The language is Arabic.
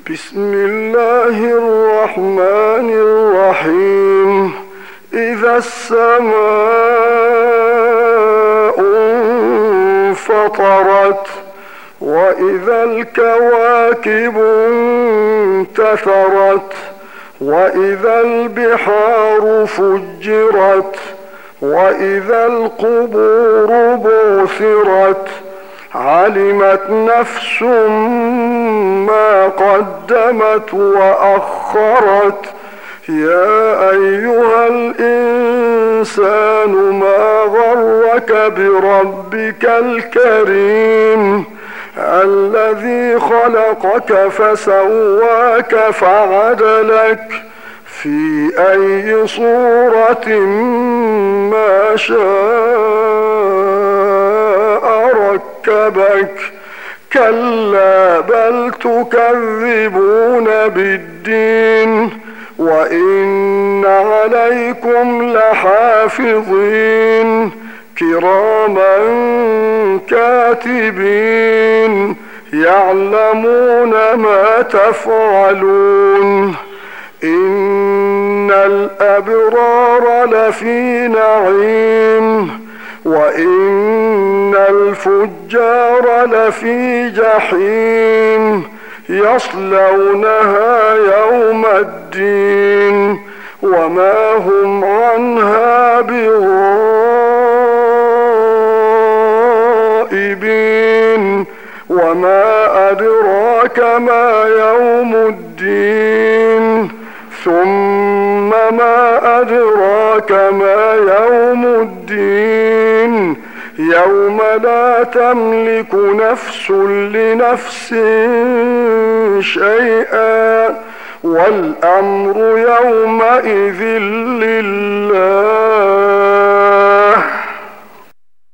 بسم الله الرحمن الرحيم. إذا السماء انفطرت وإذا الكواكب انتثرت وإذا البحار فجرت وإذا القبور بعثرت علمت نفس ما قدمت وأخرت. يا أيها الإنسان ما غرك بربك الكريم الذي خلقك فسواك فعدلك في أي صورة ما شاء ركبك. كلا بل تكذبون بالدين وإن عليكم لحافظين كراما كاتبين يعلمون ما تفعلون. إن الأبرار لفي نعيم وإن الفجار لفي جحيم يصلونها يوم الدين وما هم عنها بغائبين. وما أدراك ما يوم الدين ثم ما أدراك ما يوم الدين يوم لا تملك نفس لنفس شيئا والأمر يومئذ